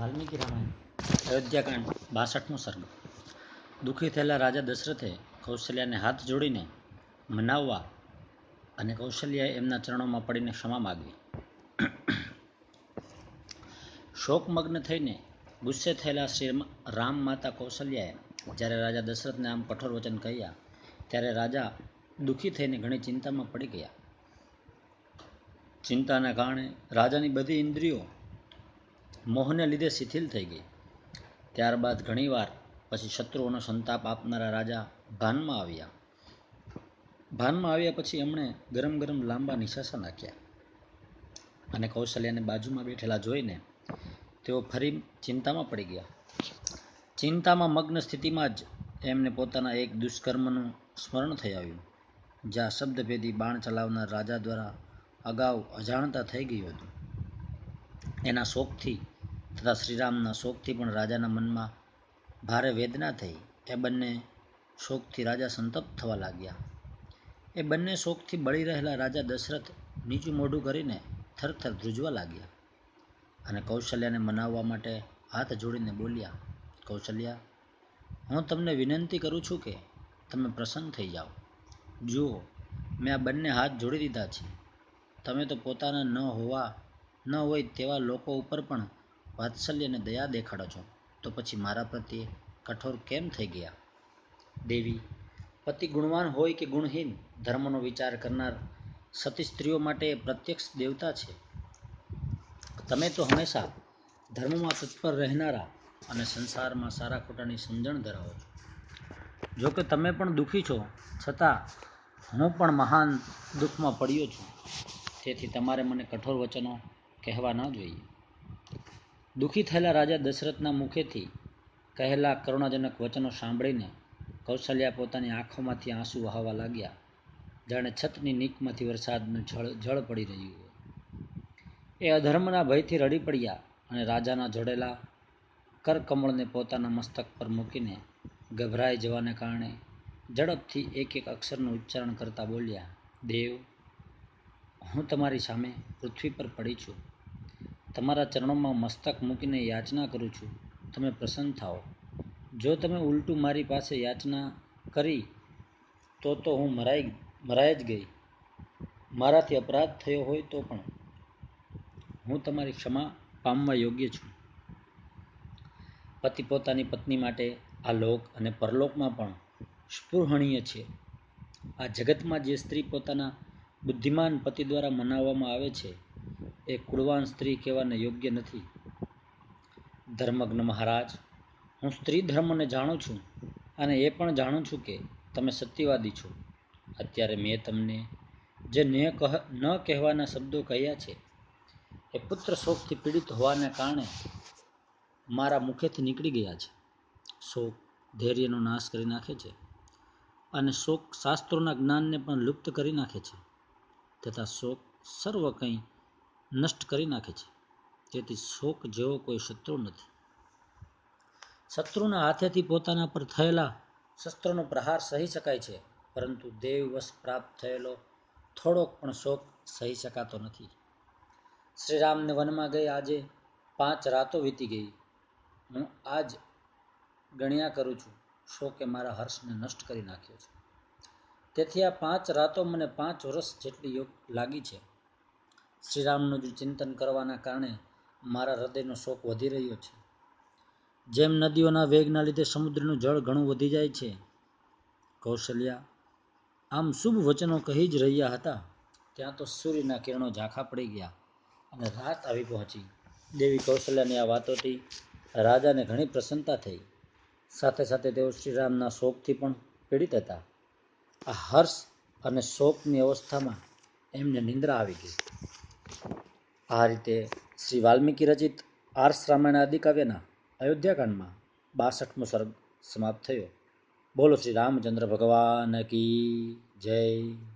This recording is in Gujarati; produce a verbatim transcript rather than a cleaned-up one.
વાલ્મીકી રામાયણ અયોધ્યાકાંડ બાસઠમો સર્ગ. દુઃખી થયેલા રાજા દશરથે કૌશલ્યાને હાથ જોડીને મનાવવા અને કૌશલ્યાએ એમના ચરણોમાં પડીને ક્ષમા માગવી. શોકમગ્ન થઈને ગુસ્સે થયેલા શ્રી રામ માતા કૌશલ્યાએ જ્યારે રાજા દશરથને આમ કઠોર વચન કહ્યા ત્યારે રાજા દુઃખી થઈને ઘણી ચિંતામાં પડી ગયા. ચિંતાના કારણે રાજાની બધી ઇન્દ્રિયો મોહને લીધે શિથિલ થઈ ગઈ. ત્યારબાદ ઘણીવાર પછી શત્રુઓનો સંતાપ આપનારા રાજા ભાનમાં આવ્યા. ભાનમાં આવ્યા પછી એમણે ગરમ ગરમ લાંબા નિશાસા નાખ્યા અને કૌશલ્યાને બાજુમાં બેઠેલા જોઈને તેઓ ફરી ચિંતામાં પડી ગયા. ચિંતામાં મગ્ન સ્થિતિમાં જ એમને પોતાના એક દુષ્કર્મનું સ્મરણ થઈ આવ્યું, જ્યાં શબ્દભેદી બાણ ચલાવનાર રાજા દ્વારા અગાઉ અજાણતા થઈ ગયું હતું. એના શોકથી તથા શ્રીરામના શોકથી પણ રાજાના મનમાં ભારે વેદના થઈ. એ બંને શોકથી રાજા સંતપ્ત થવા લાગ્યા. એ બંને શોકથી બળી રહેલા રાજા દશરથ નીચું મોઢું કરીને થરથર ધ્રુજવા લાગ્યા અને કૌશલ્યાને મનાવવા માટે હાથ જોડીને બોલ્યા, કૌશલ્યા, હું તમને વિનંતી કરું છું કે તમે પ્રસન્ન થઈ જાઓ. જુઓ, મેં આ બંને હાથ જોડી દીધા છે. તમે તો પોતાના ન હોવા ન હોય તેવા લોકો ઉપર પણ વાત્સલ્ય અને દયા દેખાડો છો, તો પછી મારા પ્રત્યે કઠોર કેમ થઈ ગયા? દેવી, પતિ ગુણવાન હોય કે ગુણહીન, ધર્મનો વિચાર કરનાર સતી સ્ત્રીઓ માટે પ્રત્યક્ષ દેવતા છે. તમે તો હંમેશા ધર્મમાં તત્પર રહેનારા અને સંસારમાં સારા ખોટાની સમજણ ધરાવો છો. જો કે તમે પણ દુઃખી છો, છતાં હું પણ મહાન દુઃખમાં પડ્યો છું. તેથી તમારે મને કઠોર વચનો કહેવા ન જોઈએ. દુઃખી થયેલા રાજા દશરથના મુખેથી કહેલા કરુણાજનક વચનો સાંભળીને કૌશલ્યા પોતાની આંખોમાંથી આંસુ વહાવા લાગ્યા, જાણે છતની નીકમાંથી વરસાદનું જળ જળ પડી રહ્યું હોય. એ અધર્મના ભયથી રડી પડ્યા અને રાજાના જોડેલા કરકમળને પોતાના મસ્તક પર મૂકીને ગભરાઈ જવાને કારણે ઝડપથી એક એક અક્ષરનું ઉચ્ચારણ કરતા બોલ્યા, દેવ, હું તમારી સામે પૃથ્વી પર પડી છું. તમારા ચરણોમાં મસ્તક મૂકીને યાચના કરું છું, તમે પ્રસન્ન થાઓ. જો તમે ઉલટું મારી પાસે યાચના કરી તો તો હું મરાઈ મરાઈ જ ગઈ. મારાથી અપરાધ થયો હોય તો પણ હું તમારી ક્ષમા પામવા યોગ્ય છું. પતિ પોતાની પત્ની માટે આ લોક અને પરલોકમાં પણ સ્પૃહણીય છે. આ જગતમાં જે સ્ત્રી પોતાના બુદ્ધિમાન પતિ દ્વારા મનાવવામાં આવે છે એ કુળવાન સ્ત્રી કહેવાને યોગ્ય નથી. ધર્મજ્ઞ મહારાજ, હું સ્ત્રી ધર્મને જાણું છું અને એ પણ જાણું છું કે તમે સત્યવાદી છો. અત્યારે મેં તમને જે ન કહેવાના શબ્દો કહ્યા છે એ પુત્ર શોકથી પીડિત હોવાને કારણે મારા મુખેથી નીકળી ગયા છે. શોક ધૈર્યનો નાશ કરી નાખે છે અને શોક શાસ્ત્રોના જ્ઞાનને પણ લુપ્ત કરી નાખે છે, તથા શોક સર્વ કંઈ નષ્ટ કરી નાખે છે. તેથી શોક જેવો કોઈ શત્રુ નથી. શત્રુના હાથેથી પોતાના પર થયેલા શસ્ત્રોનો પ્રહાર સહી શકાય છે, પરંતુ દેવવશ પ્રાપ્ત થયેલો થોડોક પણ શોક સહી શકાતો નથી. શ્રીરામને વનમાં ગઈ આજે પાંચ રાતો વીતી ગઈ. હું આજ ગણ્યા કરું છું, શોકે મારા હર્ષને નષ્ટ કરી નાખ્યો છે. તેથી આ પાંચ રાતો મને પાંચ વર્ષ જેટલી યોગ લાગી છે. શ્રીરામનું જ ચિંતન કરવાના કારણે મારા હૃદયનો શોક વધી રહ્યો છે. જેમ નદીઓના વેગના લીધે સમુદ્રનું જળ ઘણું વધી જાય છે. કૌશલ્યા આમ શુભ વચનો કહી જ રહ્યા હતા ત્યાં તો સૂર્યના કિરણો ઝાંખા પડી ગયા અને રાત આવી પહોંચી. દેવી કૌશલ્યાની આ વાતોથી રાજાને ઘણી પ્રસન્નતા થઈ. સાથે સાથે તેઓ શ્રીરામના શોકથી પણ પીડિત હતા. આ હર્ષ અને શોકની અવસ્થામાં એમને નિંદ્રા આવી ગઈ. આ રીતે શ્રી વાલ્મીકી રચિત આર્ષ રામાયણ આદિકાવ્યના અયોધ્યાકાંડમાં બાસઠમો સર્ગ સમાપ્ત થયો. બોલો શ્રી રામચંદ્ર ભગવાન કી જય.